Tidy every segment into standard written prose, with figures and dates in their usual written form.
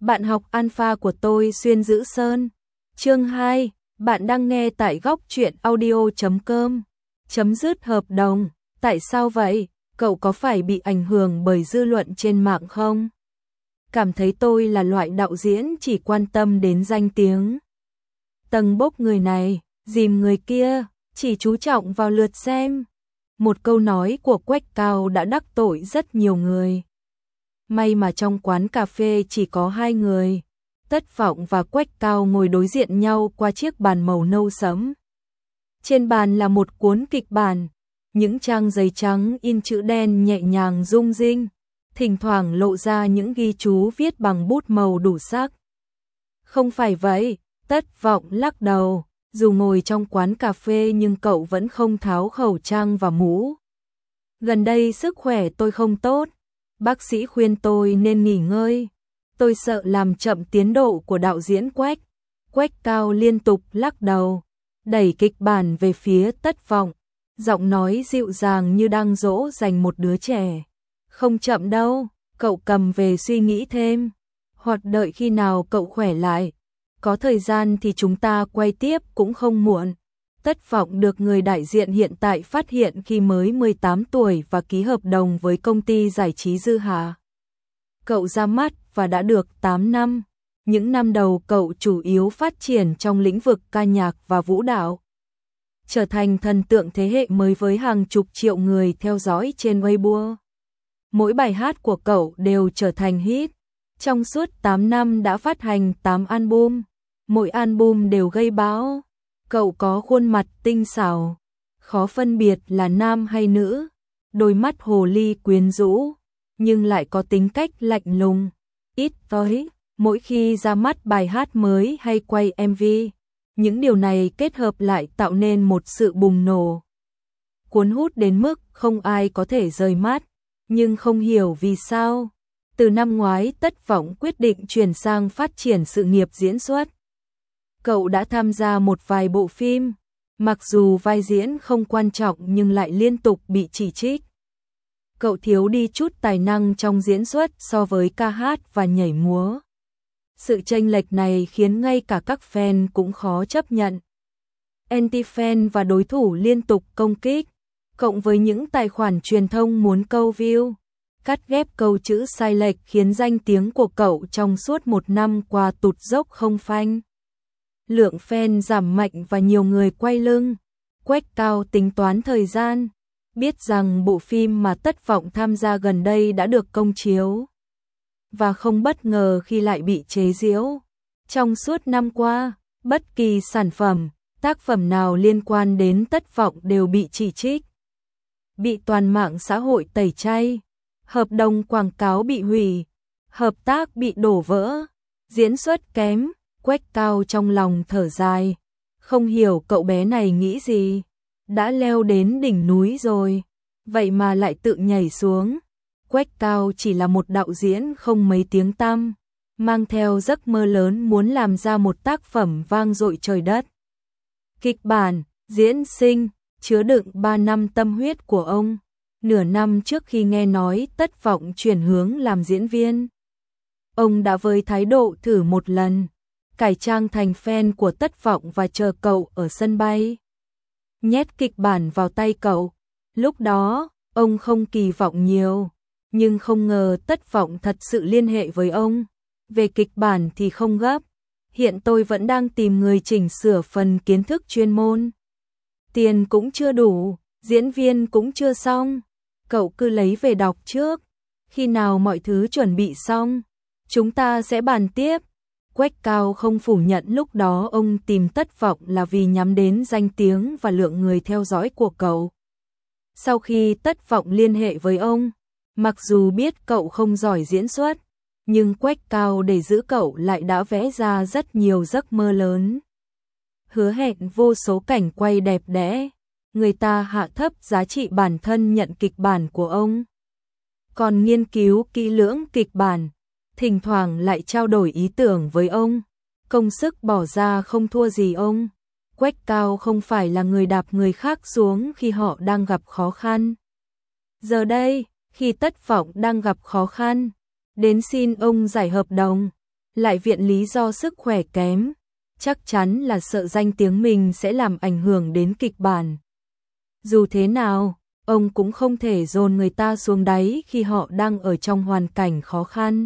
Bạn học alpha của tôi xuyên giữ sơn. Chương 2, bạn đang nghe tại góc truyện audio.com. Chấm dứt hợp đồng, tại sao vậy? Cậu có phải bị ảnh hưởng bởi dư luận trên mạng không? Cảm thấy tôi là loại đạo diễn chỉ quan tâm đến danh tiếng. Tầng bốc người này, dìm người kia, chỉ chú trọng vào lượt xem. Một câu nói của Quách Cao đã đắc tội rất nhiều người. May mà trong quán cà phê chỉ có hai người, Tất Vọng và Quách Cao ngồi đối diện nhau qua chiếc bàn màu nâu sẫm. Trên bàn là một cuốn kịch bản, những trang giấy trắng in chữ đen nhẹ nhàng rung rinh, thỉnh thoảng lộ ra những ghi chú viết bằng bút màu đủ sắc. Không phải vậy, Tất Vọng lắc đầu, dù ngồi trong quán cà phê nhưng cậu vẫn không tháo khẩu trang và mũ. Gần đây sức khỏe tôi không tốt, bác sĩ khuyên tôi nên nghỉ ngơi. Tôi sợ làm chậm tiến độ của đạo diễn Quách. Quách Cao liên tục lắc đầu, đẩy kịch bản về phía Tất Vọng, giọng nói dịu dàng như đang dỗ dành một đứa trẻ. Không chậm đâu, cậu cầm về suy nghĩ thêm, hoặc đợi khi nào cậu khỏe lại. Có thời gian thì chúng ta quay tiếp cũng không muộn. Tất Vọng được người đại diện hiện tại phát hiện khi mới 18 tuổi và ký hợp đồng với công ty giải trí Dư Hà. Cậu ra mắt và đã được 8 năm. Những năm đầu cậu chủ yếu phát triển trong lĩnh vực ca nhạc và vũ đạo, trở thành thần tượng thế hệ mới với hàng chục triệu người theo dõi trên Weibo. Mỗi bài hát của cậu đều trở thành hit. Trong suốt 8 năm đã phát hành 8 album, mỗi album đều gây bão. Cậu có khuôn mặt tinh xảo, khó phân biệt là nam hay nữ, đôi mắt hồ ly quyến rũ, nhưng lại có tính cách lạnh lùng, ít nói. Mỗi khi ra mắt bài hát mới hay quay MV, những điều này kết hợp lại tạo nên một sự bùng nổ, cuốn hút đến mức không ai có thể rời mắt. Nhưng không hiểu vì sao, từ năm ngoái Tất Vọng quyết định chuyển sang phát triển sự nghiệp diễn xuất. Cậu đã tham gia một vài bộ phim, mặc dù vai diễn không quan trọng nhưng lại liên tục bị chỉ trích. Cậu thiếu đi chút tài năng trong diễn xuất so với ca hát và nhảy múa. Sự chênh lệch này khiến ngay cả các fan cũng khó chấp nhận. Anti-fan và đối thủ liên tục công kích, cộng với những tài khoản truyền thông muốn câu view, cắt ghép câu chữ sai lệch khiến danh tiếng của cậu trong suốt một năm qua tụt dốc không phanh. Lượng fan giảm mạnh và nhiều người quay lưng. Quách Cao tính toán thời gian, biết rằng bộ phim mà Tất Vọng tham gia gần đây đã được công chiếu, và không bất ngờ khi lại bị chế giễu. Trong suốt năm qua, bất kỳ sản phẩm, tác phẩm nào liên quan đến Tất Vọng đều bị chỉ trích, bị toàn mạng xã hội tẩy chay, hợp đồng quảng cáo bị hủy, hợp tác bị đổ vỡ, diễn xuất kém. Quách Cao trong lòng thở dài, không hiểu cậu bé này nghĩ gì, đã leo đến đỉnh núi rồi, vậy mà lại tự nhảy xuống. Quách Cao chỉ là một đạo diễn không mấy tiếng tăm, mang theo giấc mơ lớn muốn làm ra một tác phẩm vang dội trời đất. Kịch bản, diễn sinh, chứa đựng 3 năm tâm huyết của ông. Nửa năm trước khi nghe nói Tất Vọng chuyển hướng làm diễn viên, ông đã với thái độ thử một lần, cải trang thành fan của Tất Vọng và chờ cậu ở sân bay, nhét kịch bản vào tay cậu. Lúc đó, ông không kỳ vọng nhiều, nhưng không ngờ Tất Vọng thật sự liên hệ với ông. Về kịch bản thì không gấp, hiện tôi vẫn đang tìm người chỉnh sửa phần kiến thức chuyên môn. Tiền cũng chưa đủ, diễn viên cũng chưa xong, cậu cứ lấy về đọc trước, khi nào mọi thứ chuẩn bị xong, chúng ta sẽ bàn tiếp. Quách Cao không phủ nhận lúc đó ông tìm Tất Vọng là vì nhắm đến danh tiếng và lượng người theo dõi của cậu. Sau khi Tất Vọng liên hệ với ông, mặc dù biết cậu không giỏi diễn xuất, nhưng Quách Cao để giữ cậu lại đã vẽ ra rất nhiều giấc mơ lớn, hứa hẹn vô số cảnh quay đẹp đẽ. Người ta hạ thấp giá trị bản thân nhận kịch bản của ông, còn nghiên cứu kỹ lưỡng kịch bản, thỉnh thoảng lại trao đổi ý tưởng với ông, công sức bỏ ra không thua gì ông. Quách Cao không phải là người đạp người khác xuống khi họ đang gặp khó khăn. Giờ đây, khi Tất Vọng đang gặp khó khăn, đến xin ông giải hợp đồng, lại viện lý do sức khỏe kém, chắc chắn là sợ danh tiếng mình sẽ làm ảnh hưởng đến kịch bản. Dù thế nào, ông cũng không thể dồn người ta xuống đáy khi họ đang ở trong hoàn cảnh khó khăn.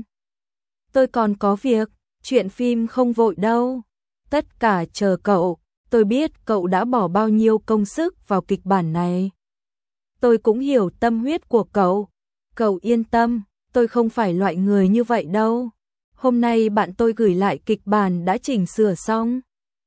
Tôi còn có việc, chuyện phim không vội đâu. Tất cả chờ cậu, tôi biết cậu đã bỏ bao nhiêu công sức vào kịch bản này. Tôi cũng hiểu tâm huyết của cậu. Cậu yên tâm, tôi không phải loại người như vậy đâu. Hôm nay bạn tôi gửi lại kịch bản đã chỉnh sửa xong.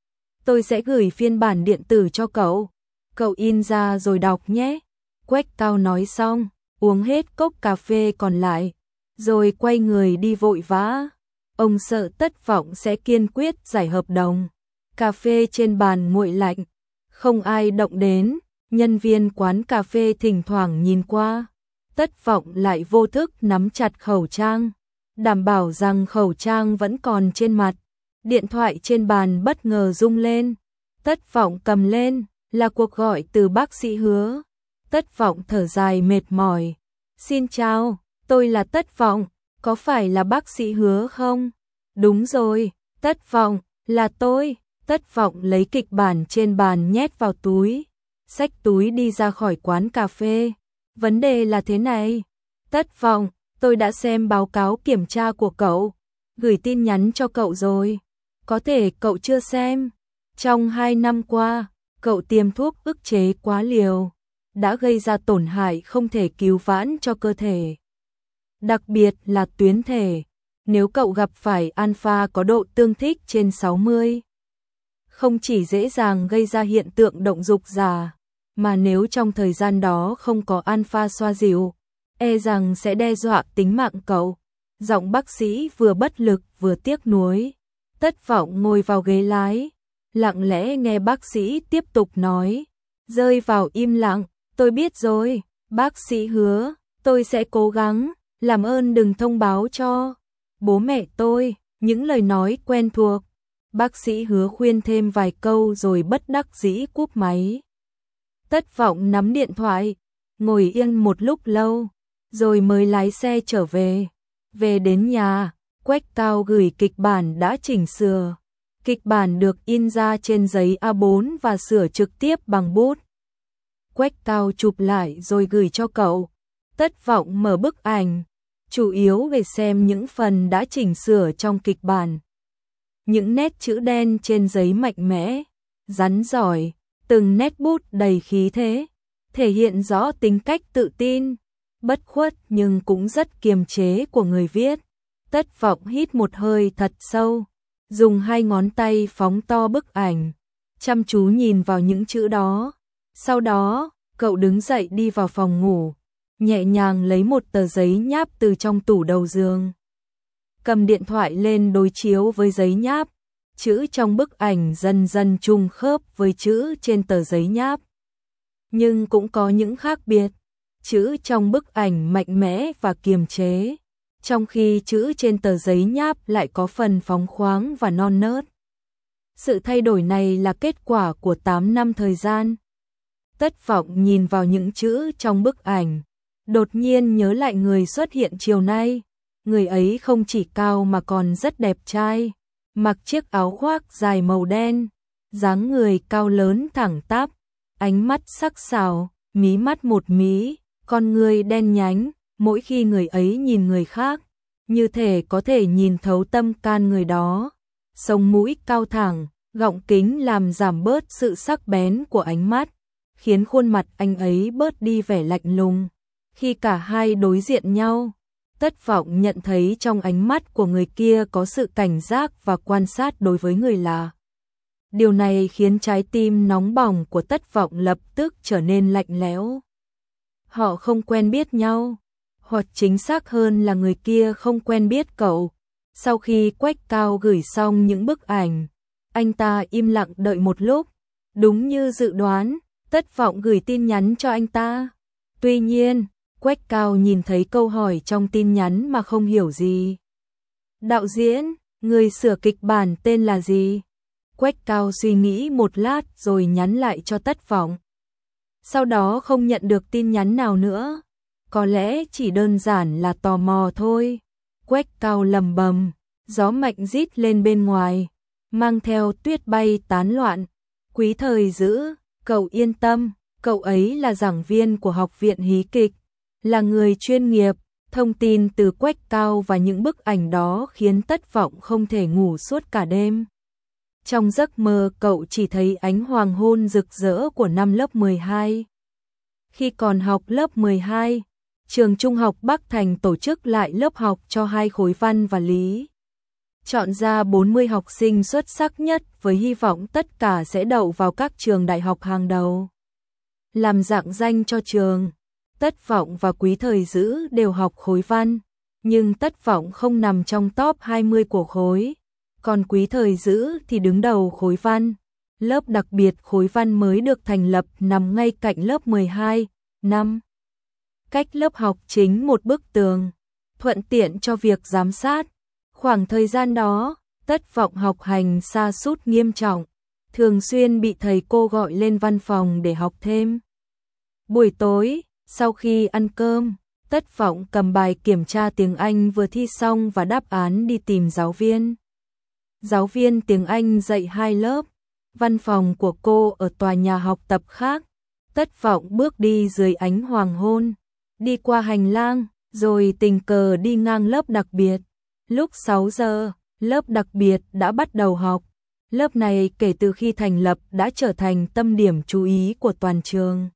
Tôi sẽ gửi phiên bản điện tử cho cậu. Cậu in ra rồi đọc nhé. Quách Cao nói xong, uống hết cốc cà phê còn lại, rồi quay người đi vội vã. Ông sợ Tất Vọng sẽ kiên quyết giải hợp đồng. Cà phê trên bàn nguội lạnh, không ai động đến. Nhân viên quán cà phê thỉnh thoảng nhìn qua. Tất Vọng lại vô thức nắm chặt khẩu trang, đảm bảo rằng khẩu trang vẫn còn trên mặt. Điện thoại trên bàn bất ngờ rung lên. Tất Vọng cầm lên, là cuộc gọi từ bác sĩ Hứa. Tất Vọng thở dài mệt mỏi. Xin chào, tôi là Tất Vọng, có phải là bác sĩ Hứa không? Đúng rồi, Tất Vọng, là tôi. Tất Vọng lấy kịch bản trên bàn nhét vào túi, xách túi đi ra khỏi quán cà phê. Vấn đề là thế này, Tất Vọng, tôi đã xem báo cáo kiểm tra của cậu, gửi tin nhắn cho cậu rồi. Có thể cậu chưa xem. Trong 2 năm qua, cậu tiêm thuốc ức chế quá liều, đã gây ra tổn hại không thể cứu vãn cho cơ thể. Đặc biệt là tuyến thể, nếu cậu gặp phải alpha có độ tương thích trên 60, không chỉ dễ dàng gây ra hiện tượng động dục già, mà nếu trong thời gian đó không có alpha xoa dịu, e rằng sẽ đe dọa tính mạng cậu. Giọng bác sĩ vừa bất lực vừa tiếc nuối. Tất Vọng ngồi vào ghế lái, lặng lẽ nghe bác sĩ tiếp tục nói, rơi vào im lặng. Tôi biết rồi, bác sĩ Hứa, tôi sẽ cố gắng, làm ơn đừng thông báo cho bố mẹ tôi. Những lời nói quen thuộc. Bác sĩ Hứa khuyên thêm vài câu rồi bất đắc dĩ cúp máy. Tất Vọng nắm điện thoại, ngồi yên một lúc lâu, rồi mới lái xe trở về. Về đến nhà, Quách Cao gửi kịch bản đã chỉnh sửa. Kịch bản được in ra trên giấy A4 và sửa trực tiếp bằng bút. Quách Cao chụp lại rồi gửi cho cậu. Tất Vọng mở bức ảnh, chủ yếu về xem những phần đã chỉnh sửa trong kịch bản. Những nét chữ đen trên giấy mạnh mẽ, rắn giỏi, từng nét bút đầy khí thế, thể hiện rõ tính cách tự tin, bất khuất nhưng cũng rất kiềm chế của người viết. Tất Vọng hít một hơi thật sâu, dùng 2 ngón tay phóng to bức ảnh, chăm chú nhìn vào những chữ đó. Sau đó, cậu đứng dậy đi vào phòng ngủ, nhẹ nhàng lấy một tờ giấy nháp từ trong tủ đầu giường. Cầm điện thoại lên đối chiếu với giấy nháp, chữ trong bức ảnh dần dần trùng khớp với chữ trên tờ giấy nháp. Nhưng cũng có những khác biệt, chữ trong bức ảnh mạnh mẽ và kiềm chế, trong khi chữ trên tờ giấy nháp lại có phần phóng khoáng và non nớt. Sự thay đổi này là kết quả của 8 năm thời gian. Tất Vọng nhìn vào những chữ trong bức ảnh, đột nhiên nhớ lại người xuất hiện chiều nay. Người ấy không chỉ cao mà còn rất đẹp trai, mặc chiếc áo khoác dài màu đen, dáng người cao lớn thẳng tắp, ánh mắt sắc sảo, mí mắt một mí, con người đen nhánh. Mỗi khi người ấy nhìn người khác, như thể có thể nhìn thấu tâm can người đó. Sống mũi cao thẳng, gọng kính làm giảm bớt sự sắc bén của ánh mắt, khiến khuôn mặt anh ấy bớt đi vẻ lạnh lùng. Khi cả hai đối diện nhau, Tất Vọng nhận thấy trong ánh mắt của người kia có sự cảnh giác và quan sát đối với người lạ. Điều này khiến trái tim nóng bỏng của Tất Vọng lập tức trở nên lạnh lẽo. Họ không quen biết nhau, hoặc chính xác hơn là người kia không quen biết cậu. Sau khi Quách Cao gửi xong những bức ảnh, anh ta im lặng đợi một lúc. Đúng như dự đoán, Tất Vọng gửi tin nhắn cho anh ta. Tuy nhiên, Quách Cao nhìn thấy câu hỏi trong tin nhắn mà không hiểu gì. Đạo diễn, người sửa kịch bản tên là gì? Quách Cao suy nghĩ một lát rồi nhắn lại cho Tất Vọng. Sau đó không nhận được tin nhắn nào nữa. Có lẽ chỉ đơn giản là tò mò thôi. Quách Cao lầm bầm, gió mạnh rít lên bên ngoài, mang theo tuyết bay tán loạn. Quý Thời Dữ, cậu yên tâm, cậu ấy là giảng viên của Học viện Hí kịch, là người chuyên nghiệp. Thông tin từ Quách Cao và những bức ảnh đó khiến Tất Vọng không thể ngủ suốt cả đêm. Trong giấc mơ cậu chỉ thấy ánh hoàng hôn rực rỡ của năm lớp 12. Khi còn học lớp 12, trường Trung học Bắc Thành tổ chức lại lớp học cho 2 khối văn và lý. Chọn ra 40 học sinh xuất sắc nhất với hy vọng tất cả sẽ đậu vào các trường đại học hàng đầu. Làm rạng danh cho trường, Tất Vọng và Quý Thời Dữ đều học khối văn, nhưng Tất Vọng không nằm trong top 20 của khối, còn Quý Thời Dữ thì đứng đầu khối văn. Lớp đặc biệt khối văn mới được thành lập nằm ngay cạnh lớp 12, năm. Cách lớp học chính một bức tường, thuận tiện cho việc giám sát. Khoảng thời gian đó, Tất Vọng học hành sa sút nghiêm trọng, thường xuyên bị thầy cô gọi lên văn phòng để học thêm. Buổi tối, sau khi ăn cơm, Tất Vọng cầm bài kiểm tra tiếng Anh vừa thi xong và đáp án đi tìm giáo viên. Giáo viên tiếng Anh dạy 2 lớp, văn phòng của cô ở tòa nhà học tập khác. Tất Vọng bước đi dưới ánh hoàng hôn, đi qua hành lang, rồi tình cờ đi ngang lớp đặc biệt. Lúc 6 giờ, lớp đặc biệt đã bắt đầu học. Lớp này kể từ khi thành lập đã trở thành tâm điểm chú ý của toàn trường.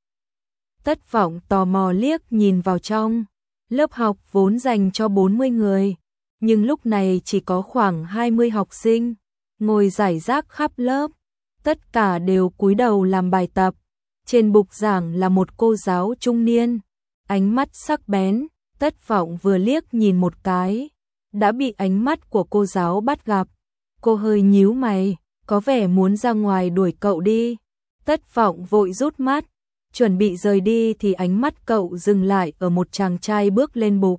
Tất Vọng tò mò liếc nhìn vào trong. Lớp học vốn dành cho 40 người, nhưng lúc này chỉ có khoảng 20 học sinh, ngồi rải rác khắp lớp. Tất cả đều cúi đầu làm bài tập. Trên bục giảng là một cô giáo trung niên, ánh mắt sắc bén. Tất Vọng vừa liếc nhìn một cái, đã bị ánh mắt của cô giáo bắt gặp. Cô hơi nhíu mày, có vẻ muốn ra ngoài đuổi cậu đi. Tất Vọng vội rút mắt, chuẩn bị rời đi thì ánh mắt cậu dừng lại ở một chàng trai bước lên bục.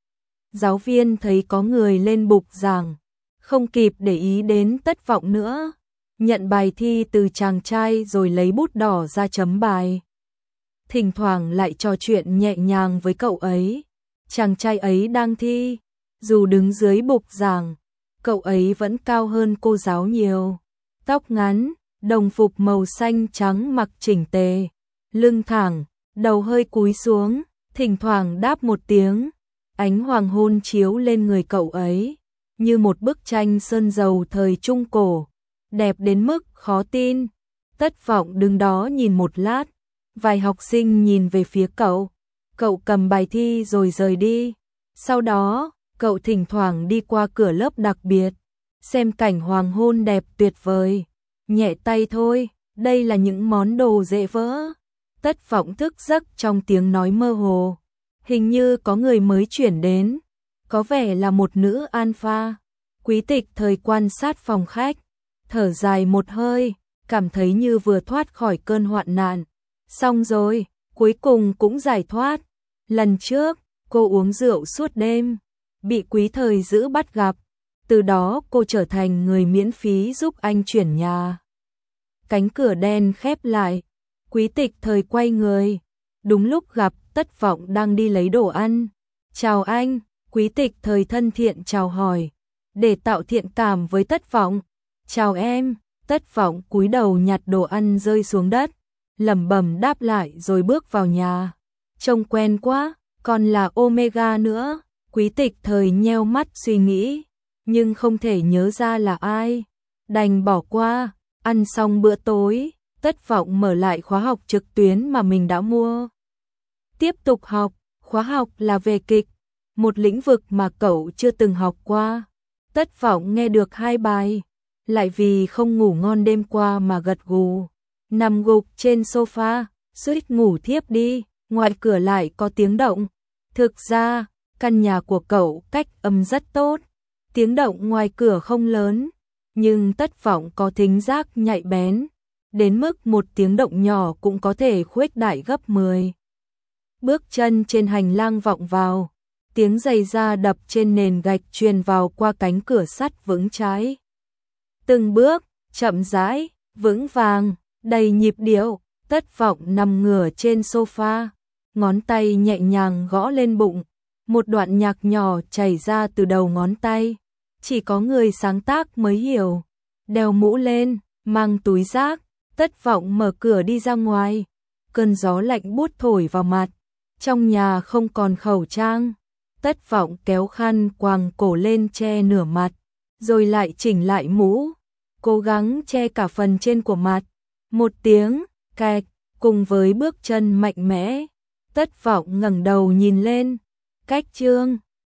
Giáo viên thấy có người lên bục giảng, không kịp để ý đến Tất Vọng nữa, nhận bài thi từ chàng trai rồi lấy bút đỏ ra chấm bài. Thỉnh thoảng lại trò chuyện nhẹ nhàng với cậu ấy. Chàng trai ấy đang thi, dù đứng dưới bục giảng, cậu ấy vẫn cao hơn cô giáo nhiều. Tóc ngắn, đồng phục màu xanh trắng mặc chỉnh tề, lưng thẳng, đầu hơi cúi xuống, thỉnh thoảng đáp một tiếng. Ánh hoàng hôn chiếu lên người cậu ấy, như một bức tranh sơn dầu thời Trung Cổ, đẹp đến mức khó tin. Tất Vọng đứng đó nhìn một lát, vài học sinh nhìn về phía cậu. Cậu cầm bài thi rồi rời đi. Sau đó, cậu thỉnh thoảng đi qua cửa lớp đặc biệt, xem cảnh hoàng hôn đẹp tuyệt vời. Nhẹ tay thôi, đây là những món đồ dễ vỡ. Tất Vọng thức giấc trong tiếng nói mơ hồ. Hình như có người mới chuyển đến, có vẻ là một nữ alpha. Quý Tịch Thời quan sát phòng khách, thở dài một hơi, cảm thấy như vừa thoát khỏi cơn hoạn nạn. Xong rồi, cuối cùng cũng giải thoát. Lần trước, cô uống rượu suốt đêm, bị Quý Thời Dữ bắt gặp. Từ đó cô trở thành người miễn phí giúp anh chuyển nhà. Cánh cửa đen khép lại, Quý Tịch Thời quay người, đúng lúc gặp Tất Vọng đang đi lấy đồ ăn. Chào anh, Quý Tịch Thời thân thiện chào hỏi, để tạo thiện cảm với Tất Vọng. Chào em. Tất Vọng cúi đầu nhặt đồ ăn rơi xuống đất, lẩm bẩm đáp lại rồi bước vào nhà. Trông quen quá, còn là Omega nữa. Quý Tịch Thời nheo mắt suy nghĩ, nhưng không thể nhớ ra là ai, đành bỏ qua. Ăn xong bữa tối, Tất Vọng mở lại khóa học trực tuyến mà mình đã mua. Tiếp tục học, khóa học là về kịch, một lĩnh vực mà cậu chưa từng học qua. Tất Vọng nghe được 2 bài, lại vì không ngủ ngon đêm qua mà gật gù, nằm gục trên sofa, suýt ngủ thiếp đi. Ngoài cửa lại có tiếng động. Thực ra, căn nhà của cậu cách âm rất tốt, tiếng động ngoài cửa không lớn, nhưng Tất Vọng có thính giác nhạy bén, đến mức một tiếng động nhỏ cũng có thể khuếch đại gấp 10. Bước chân trên hành lang vọng vào, tiếng giày da đập trên nền gạch truyền vào qua cánh cửa sắt vững chãi. Từng bước, chậm rãi, vững vàng, đầy nhịp điệu. Tất Vọng nằm ngửa trên sofa, ngón tay nhẹ nhàng gõ lên bụng, một đoạn nhạc nhỏ chảy ra từ đầu ngón tay. chỉ có người sáng tác mới hiểu. Đeo mũ lên, mang túi rác, Tất Vọng mở cửa đi ra ngoài. Cơn gió lạnh buốt thổi vào mặt, trong nhà không còn khẩu trang. Tất Vọng kéo khăn quàng cổ lên che nửa mặt, rồi lại chỉnh lại mũ, cố gắng che cả phần trên của mặt. Một tiếng kẹt, cùng với bước chân mạnh mẽ, Tất Vọng ngẩng đầu nhìn lên. Cách Trương